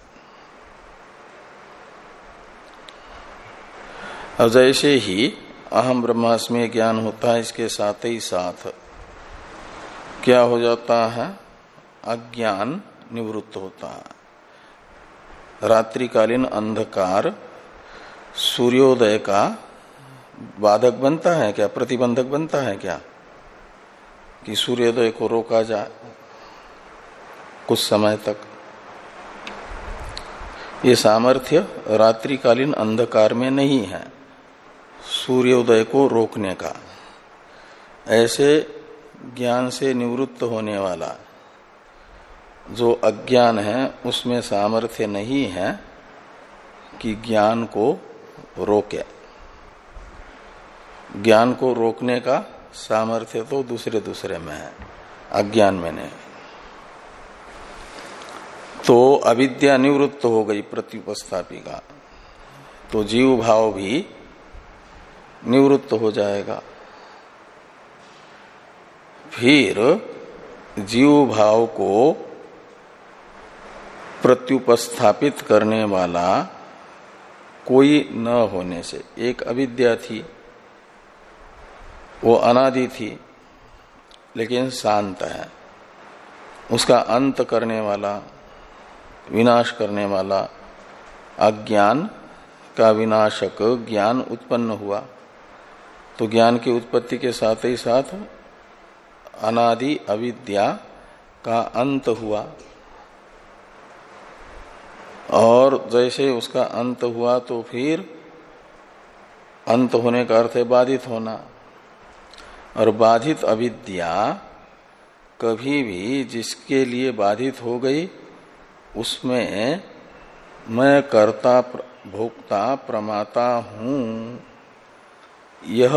और जैसे ही अहम ब्रह्मास्मि ज्ञान होता है, इसके साथ ही साथ क्या हो जाता है? अज्ञान निवृत्त होता है। रात्रिकालीन अंधकार सूर्योदय का बाधक बनता है क्या, प्रतिबंधक बनता है क्या कि सूर्योदय को रोका जाए कुछ समय तक? ये सामर्थ्य रात्रिकालीन अंधकार में नहीं है सूर्योदय को रोकने का। ऐसे ज्ञान से निवृत्त होने वाला जो अज्ञान है उसमें सामर्थ्य नहीं है कि ज्ञान को रोके। ज्ञान को रोकने का सामर्थ्य तो दूसरे दूसरे में है, अज्ञान में नहीं। तो अविद्या निवृत्त हो गई प्रत्युपस्थापिका, तो जीव भाव भी निवृत्त हो जाएगा। फिर जीव भाव को प्रत्युपस्थापित करने वाला कोई न होने से, एक अविद्या थी वो अनादि थी लेकिन शांत है, उसका अंत करने वाला, विनाश करने वाला अज्ञान का विनाशक ज्ञान उत्पन्न हुआ। तो ज्ञान की उत्पत्ति के साथ ही साथ अनादि अविद्या का अंत हुआ, और जैसे उसका अंत हुआ तो फिर अंत होने का अर्थ है बाधित होना, और बाधित अविद्या कभी भी जिसके लिए बाधित हो गई उसमें मैं कर्ता भोक्ता प्रमाता हूं यह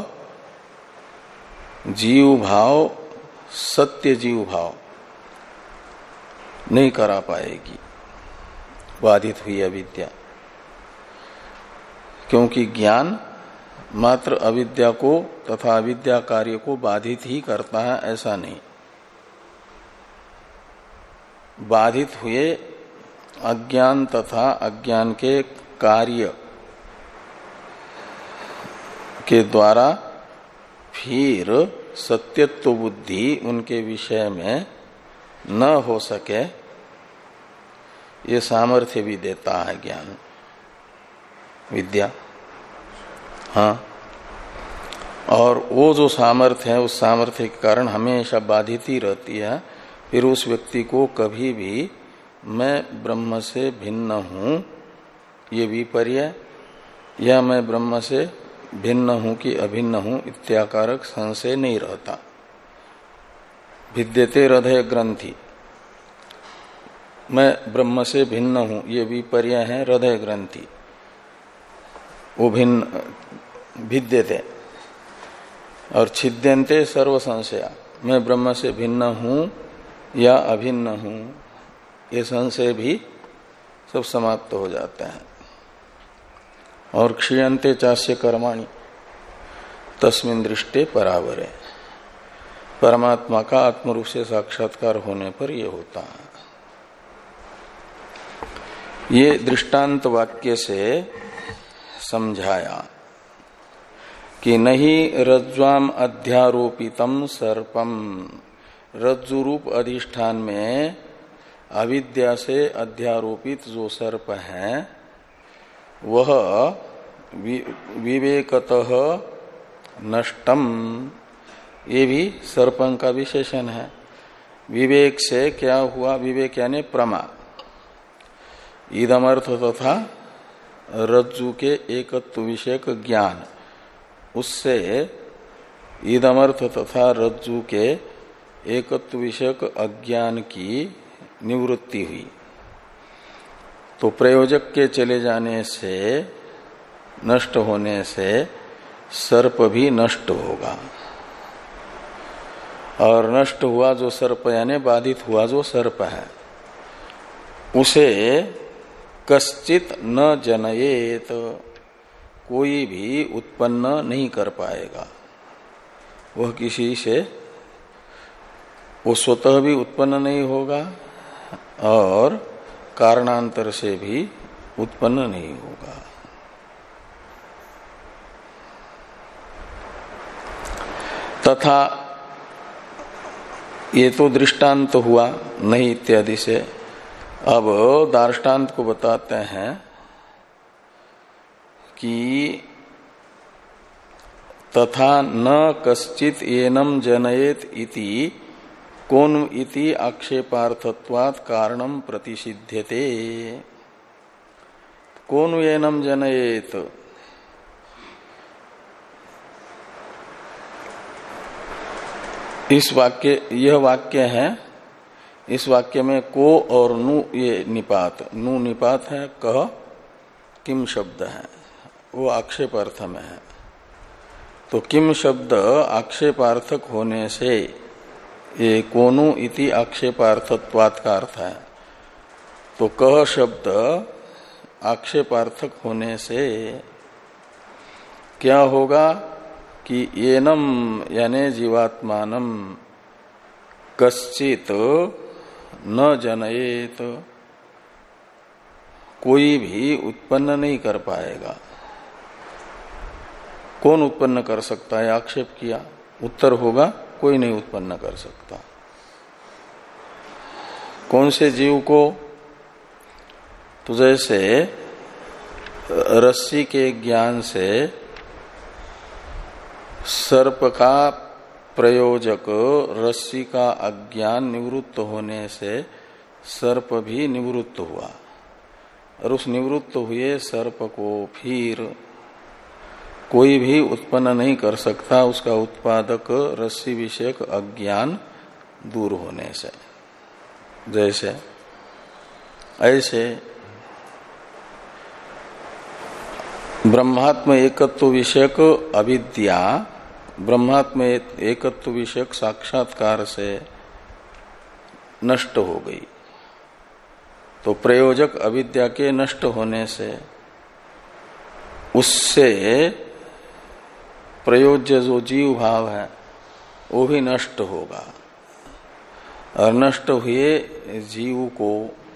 जीव भाव, सत्य जीव भाव नहीं करा पाएगी बाधित हुई अविद्या, क्योंकि ज्ञान मात्र अविद्या को तथा अविद्या कार्य को बाधित ही करता है ऐसा नहीं। बाधित हुए अज्ञान तथा अज्ञान के कार्य के द्वारा फिर सत्यत्व बुद्धि उनके विषय में न हो सके, ये सामर्थ्य भी देता है ज्ञान, विद्या। हाँ, और वो जो सामर्थ्य है उस सामर्थ्य के कारण हमेशा बाधित ही रहती है। फिर उस व्यक्ति को कभी भी मैं ब्रह्म से भिन्न हूं ये विपर्य, या मैं ब्रह्म से भिन्न हूं कि अभिन्न हूं इत्याकारक संशय नहीं रहता। भिद्यते हृदय ग्रंथि, मैं ब्रह्म से भिन्न हूं ये विपर्य है हृदय ग्रंथि, वो भिन्न भिद्यते, और छिद्यन्ते सर्व संशया, मैं ब्रह्म से भिन्न हूं या अभिन्न हूं ये संशय भी सब समाप्त हो जाते हैं। और क्षीयन्ते चास्य कर्माणि तस्मिन् दृष्टे परावरे, परमात्मा का आत्मरूप से साक्षात्कार होने पर यह होता है। ये दृष्टांत वाक्य से समझाया कि नहीं रज्ज्वाम अध्यारोपितम सर्पम, रज्जु रूप अधिष्ठान में अविद्या से अध्यारोपित जो सर्प है वह विवेकतः नष्टम, ये भी सर्पं का विशेषण है। विवेक से क्या हुआ, विवेक यानी प्रमा, इदमर्थ तथा रज्जु के एकत्व विषयक ज्ञान, उससे इदमर्थ तथा रज्जु के एकत्व विषयक अज्ञान की निवृत्ति हुई। तो प्रयोजक के चले जाने से, नष्ट होने से सर्प भी नष्ट होगा, और नष्ट हुआ जो सर्प यानी बाधित हुआ जो सर्प है उसे कश्चित न जनयेत, कोई भी उत्पन्न नहीं कर पाएगा। वह किसी से, वो स्वतः भी उत्पन्न नहीं होगा और कारणांतर से भी उत्पन्न नहीं होगा। तथा ये तो दृष्टांत हुआ नहीं इत्यादि से। अब दार्ष्टान्त को बताते हैं कि तथा न कश्चित एनम जनयेत इति कौन इति आक्षेपार्थत्वात् कारणम प्रतिसिध्यते। कौन एनम जनयेत, इस वाक्य, यह वाक्य है, इस वाक्य में को और नु ये निपात, नु निपात है, कह किम शब्द है, वो आक्षेपार्थ में है। तो किम शब्द आक्षेपार्थक होने से ये कोनु इति आक्षेपार्थत्वात् का अर्थ है। तो कह शब्द आक्षेपार्थक होने से क्या होगा कि येनम यानी जीवात्मानम कश्चित न जनयेत, कोई भी उत्पन्न नहीं कर पाएगा। कौन उत्पन्न कर सकता है, आक्षेप किया, उत्तर होगा कोई नहीं उत्पन्न कर सकता। कौन से जीव को, तो जैसे रस्सी के ज्ञान से सर्प का प्रयोजक रस्सी का अज्ञान निवृत्त होने से सर्प भी निवृत्त हुआ, और उस निवृत्त हुए सर्प को फिर कोई भी उत्पन्न नहीं कर सकता, उसका उत्पादक रस्सी विषयक अज्ञान दूर होने से। जैसे ऐसे ब्रह्मात्म एकत्व विषयक अविद्या ब्रह्मात्म एकत्व विषयक साक्षात्कार से नष्ट हो गई, तो प्रयोजक अविद्या के नष्ट होने से उससे प्रयोज्य जो जीव भाव है वो भी नष्ट होगा, और नष्ट हुए जीव को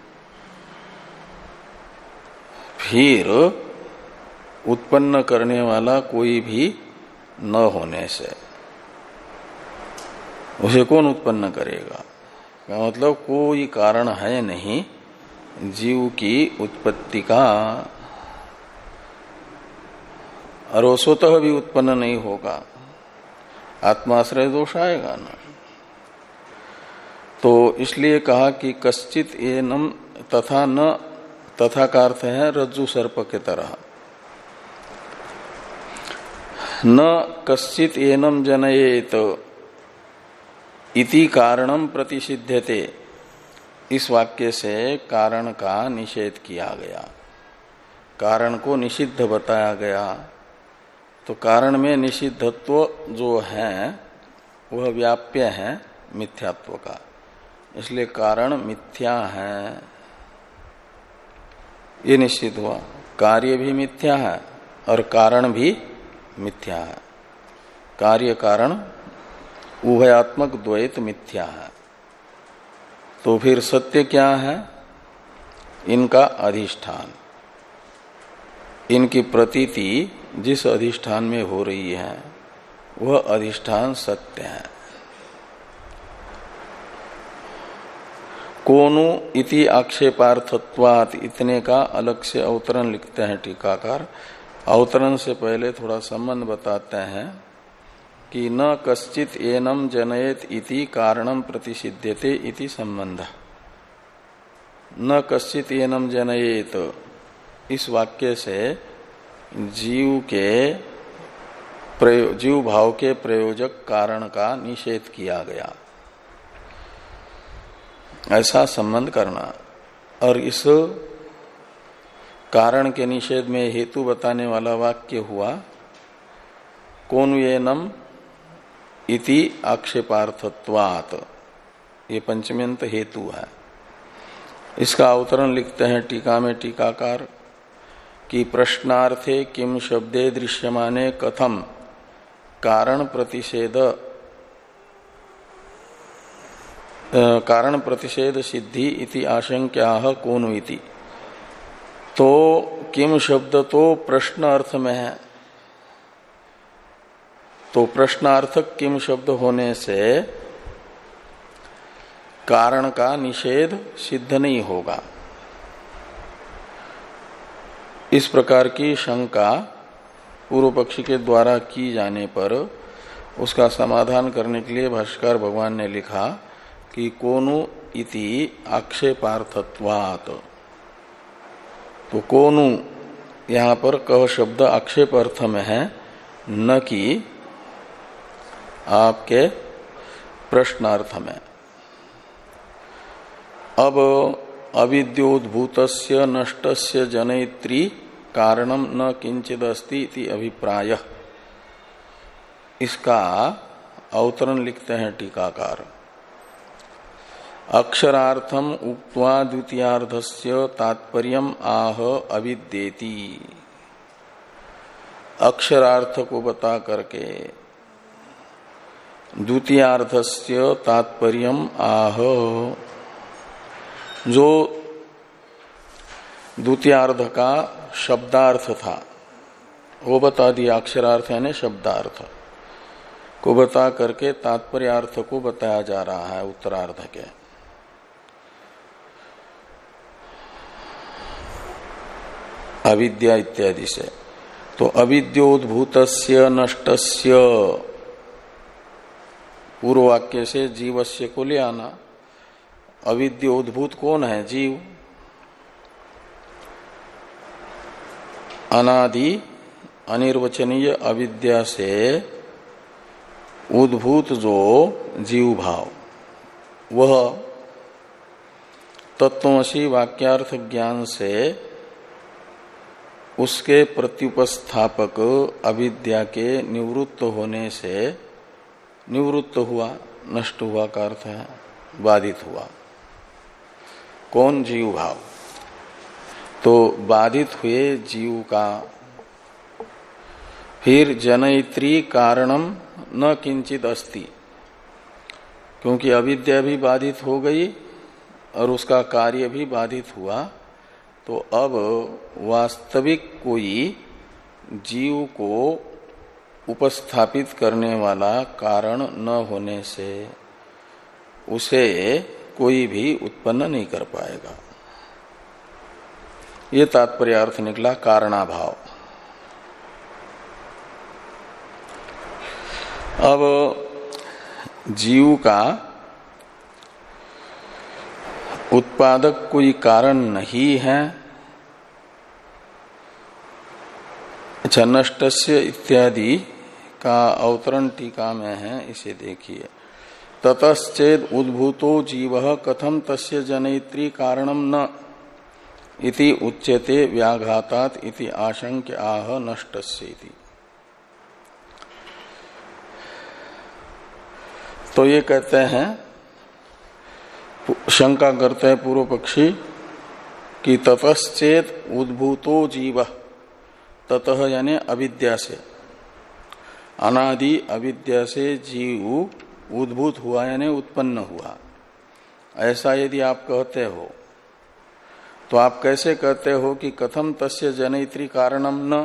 फिर उत्पन्न करने वाला कोई भी न होने से उसे कौन उत्पन्न करेगा, मतलब कोई कारण है नहीं जीव की उत्पत्ति का, और वो स्वतः भी उत्पन्न नहीं होगा, आत्माश्रय दोष आएगा ना। तो इसलिए कहा कि कश्चित एनम, तथा न, तथा का अर्थ है रज्जु सर्प के तरह, न कश्चित एनम जनयेत इति कारणम प्रतिसिध्यते। इस वाक्य से कारण का निषेध किया गया, कारण को निषिद्ध बताया गया। तो कारण में निषिद्धत्व जो है वह व्याप्य है मिथ्यात्व का, इसलिए कारण मिथ्या है, ये निश्चित हुआ। कार्य भी मिथ्या है और कारण भी मिथ्या है, कार्य कारण उभयात्मक द्वैत मिथ्या है। तो फिर सत्य क्या है, इनका अधिष्ठान, इनकी प्रतीति जिस अधिष्ठान में हो रही है वह अधिष्ठान सत्य है। कोनु इति आक्षेपार्थत्वात्, इतने का अलग से अवतरण लिखते हैं टीकाकार। अवतरण से पहले थोड़ा संबंध बताते हैं कि न कश्चित एनम जनयेत इति कारणम प्रतिसिध्यते इति संबंध। न कश्चित एनम जनयेत, इस वाक्य से जीव के प्रयो, जीव भाव के प्रयोजक कारण का निषेध किया गया, ऐसा संबंध करना। और इस कारण के निषेध में हेतु बताने वाला वाक्य हुआ कोनु एनम इति आक्षेपार्थत्वात्, ये पंचम्यंत हेतु है। इसका अवतरण लिखते हैं टीका में टीकाकार कि प्रश्नार्थे किम शब्दे दृश्यमाने कथम कारण प्रतिषेध कारण प्रतिषेध सिद्धि इति आशंक्याः कोनु इति। तो किम शब्द तो प्रश्न अर्थ में है, तो प्रश्नार्थक किम शब्द होने से कारण का निषेध सिद्ध नहीं होगा। इस प्रकार की शंका पूर्व पक्षी के द्वारा की जाने पर उसका समाधान करने के लिए भाष्यकार भगवान ने लिखा कि कोनु इति आक्षेपार्थत्वात्। तो कोनु यहां पर कह शब्द आक्षेप अर्थ में है, न कि आपके प्रश्नार्थ में। अब अविद्योद्भूतस्य नष्टस्य जनयित्री कारणम न किंचिदस्ति इति अभिप्राय, इसका अवतरण लिखते हैं टीकाकार। अक्षरार्थम उक्त्वा द्वितीयार्धस्य तात्पर्यम आह अविद्येति। अक्षरार्थ को बता करके द्वितीयार्धस्य तात्पर्यम आह, जो द्वितीयार्ध का शब्दार्थ था वो बता दिया। अक्षरार्थ यानी शब्दार्थ को बता करके तात्पर्यार्थ को बताया जा रहा है उत्तरार्ध के। अविद्या इत्यादि से। तो अविद्योद्भूतस्य नष्टस्य पूर्व वाक्य से जीवस्य को ले आना। अविद्योद्भूत कौन है? जीव। अनादि अनिर्वचनीय अविद्या से उद्भूत जो जीव भाव, वह तत्वमसि वाक्यार्थ ज्ञान से उसके प्रत्युपस्थापक अविद्या के निवृत्त होने से निवृत्त हुआ, नष्ट हुआ का अर्थ है, बाधित हुआ। कौन? जीव भाव। तो बाधित हुए जीव का फिर जनयित्री कारणम न किंचित अस्ति, क्योंकि अविद्या भी बाधित हो गई और उसका कार्य भी बाधित हुआ, तो अब वास्तविक कोई जीव को उपस्थापित करने वाला कारण न होने से उसे कोई भी उत्पन्न नहीं कर पाएगा। ये तात्पर्यार्थ निकला कारणाभाव। अब जीव का उत्पादक कोई कारण नहीं है। अच्छा, नष्टस्य इत्यादि का अवतरण टीका में है, इसे देखिए। ततश्चेद उद्भूतो जीवः कथम तस्य जनयित्री कारणम न इति उच्यते व्याघातात् इति आशंक्य आह नष्टस्य इति। तो ये कहते हैं, शंका करते हैं पूर्व पक्षी कि ततश्चेत उद्भूतो जीव, ततः यानी अविद्या से, अनादि अविद्या से जीव उद्भूत हुआ यानी उत्पन्न हुआ। ऐसा यदि आप कहते हो तो आप कैसे कहते हो कि कथम तस्य जनयित्री कारणम न,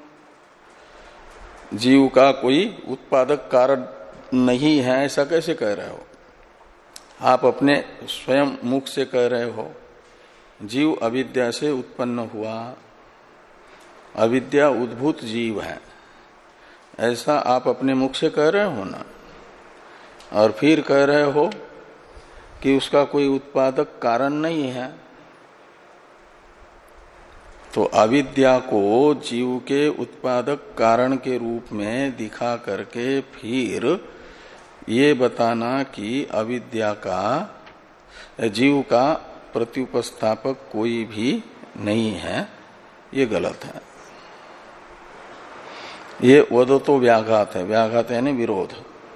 जीव का कोई उत्पादक कारण नहीं है, ऐसा कैसे कह रहे हो? आप अपने स्वयं मुख से कह रहे हो जीव अविद्या से उत्पन्न हुआ, अविद्या उद्भूत जीव है, ऐसा आप अपने मुख से कह रहे हो ना। और फिर कह रहे हो कि उसका कोई उत्पादक कारण नहीं है। तो अविद्या को जीव के उत्पादक कारण के रूप में दिखा करके फिर ये बताना कि अविद्या का, जीव का प्रत्युपस्थापक कोई भी नहीं है, ये गलत है। ये वदतो व्याघात है। व्याघात यानी विरोध।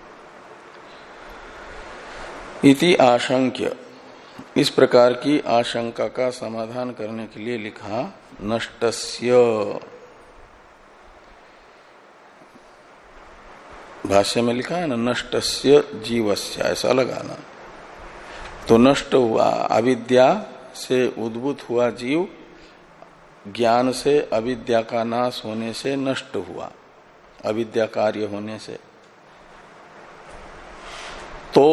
इति आशंक्य, इस प्रकार की आशंका का समाधान करने के लिए लिखा नष्टस्य। भाष्य में लिखा है ना नष्टस्य जीवस्य, ऐसा लगाना। तो नष्ट हुआ, अविद्या से उद्भूत हुआ जीव ज्ञान से अविद्या का नाश होने से नष्ट हुआ, अविद्या कार्य होने से। तो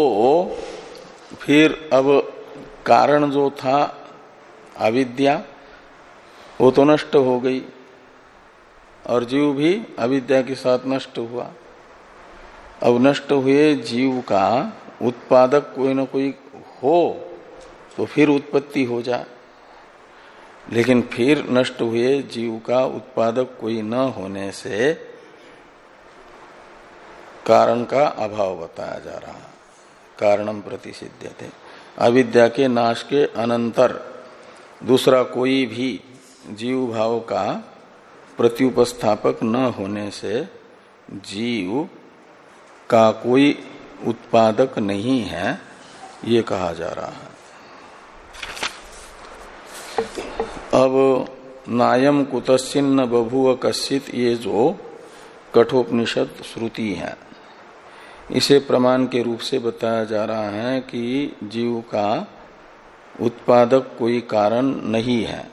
फिर अब कारण जो था अविद्या, वो तो नष्ट हो गई, और जीव भी अविद्या के साथ नष्ट हुआ। अब नष्ट हुए जीव का उत्पादक कोई ना कोई हो तो फिर उत्पत्ति हो जाए, लेकिन फिर नष्ट हुए जीव का उत्पादक कोई न होने से कारण का अभाव बताया जा रहा है। कारणम प्रतिसिध्यते, अविद्या के नाश के अनंतर दूसरा कोई भी जीव भाव का प्रत्युपस्थापक न होने से जीव का कोई उत्पादक नहीं है, ये कहा जा रहा है। अब नायम कुतश्चिन्न बभुव कश्चित, ये जो कठोपनिषद श्रुति है, इसे प्रमाण के रूप से बताया जा रहा है कि जीव का उत्पादक कोई कारण नहीं है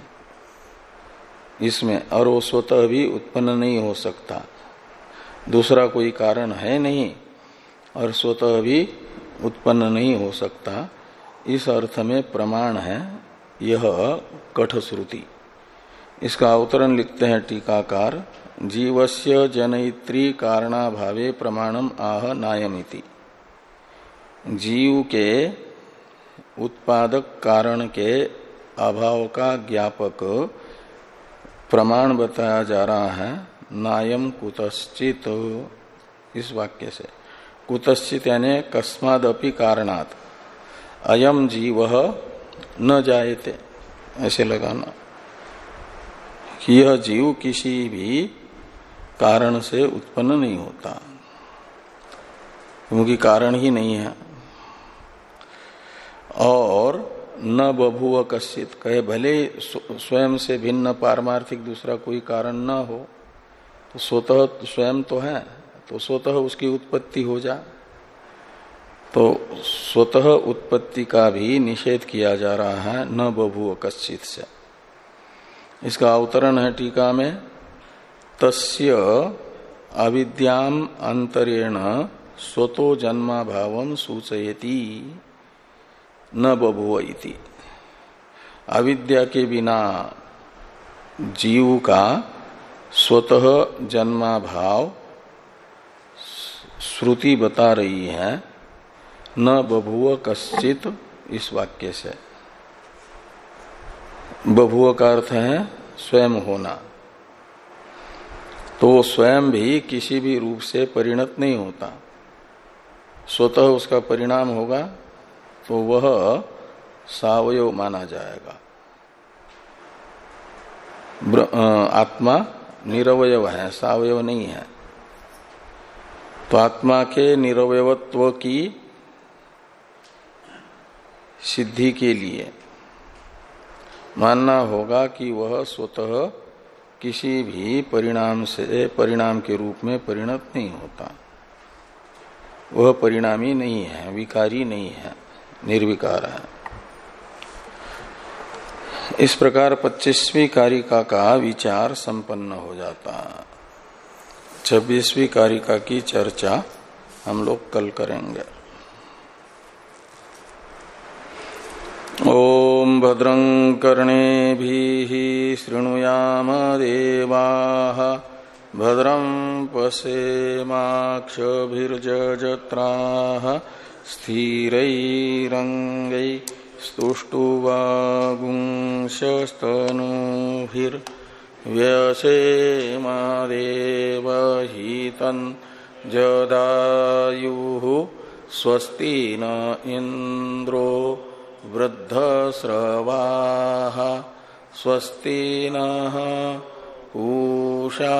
इसमें, और वो स्वतः भी उत्पन्न नहीं हो सकता। दूसरा कोई कारण है नहीं और स्वतः भी उत्पन्न नहीं हो सकता, इस अर्थ में प्रमाण है यह कठश्रुति। इसका अवतरण लिखते हैं टीकाकार, जीवस्य जनयित्री कारणाभावे प्रमाणम आह नायमिति। जीव के उत्पादक कारण के अभाव का ज्ञापक प्रमाण बताया जा रहा है नायम कुतश्चित, इस वाक्य से। कुतश्चित यानी कस्मादपि कारणात् अयम जीव न जायते, ऐसे लगाना कि यह जीव किसी भी कारण से उत्पन्न नहीं होता, क्योंकि कारण ही नहीं है। और न बभुव कश्चित, कहे भले स्वयं से भिन्न पारमार्थिक दूसरा कोई कारण न हो, तो स्वतः स्वयं तो है, तो स्वतः उसकी उत्पत्ति हो जा, तो स्वतः उत्पत्ति का भी निषेध किया जा रहा है न बभुव कश्चित से। इसका अवतरण है टीका में, तस्य अविद्याम अंतरेण स्वतो जन्मा भावम सूचयति न बभुव इति। अविद्या के बिना जीव का स्वतः जन्मा भाव श्रुति बता रही है न बभुव कश्चित, इस वाक्य से। बभुव का अर्थ है स्वयं होना, तो स्वयं भी किसी भी रूप से परिणत नहीं होता, स्वतः उसका परिणाम होगा तो वह सावयव माना जाएगा। आत्मा निरवयव है, सावयव नहीं है, तो आत्मा के निरवयवत्व की सिद्धि के लिए मानना होगा कि वह स्वतः किसी भी परिणाम से परिणाम के रूप में परिणत नहीं होता, वह परिणामी नहीं है, विकारी नहीं है, निर्विकार है। इस प्रकार पच्चीसवीं कारिका का विचार संपन्न हो जाता है। छब्बीसवीं कारिका की चर्चा हम लोग कल करेंगे। ओम भद्रं कर्णेभिः शृणुयाम देवाः, भद्रं पश्येमाक्षभिर्यजत्राः, स्थिरैरङ्गैस्तुष्टुवागुंशस्तनूभिर्व्यसेमा देवहितं जदायुः। स्वस्ति न इन्द्रो वृद्धस्रवाः, स्वस्ति नः पूषा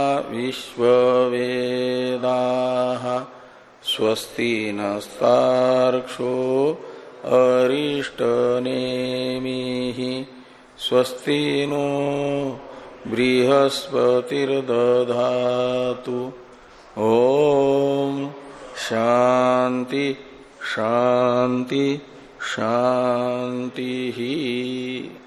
विश्ववेदाः, स्वस्ति नस्तार्क्ष्यो अरिष्टनेमिः, स्वस्ति नो बृहस्पतिर्दधातु। ओम शांति शांति शांति ही।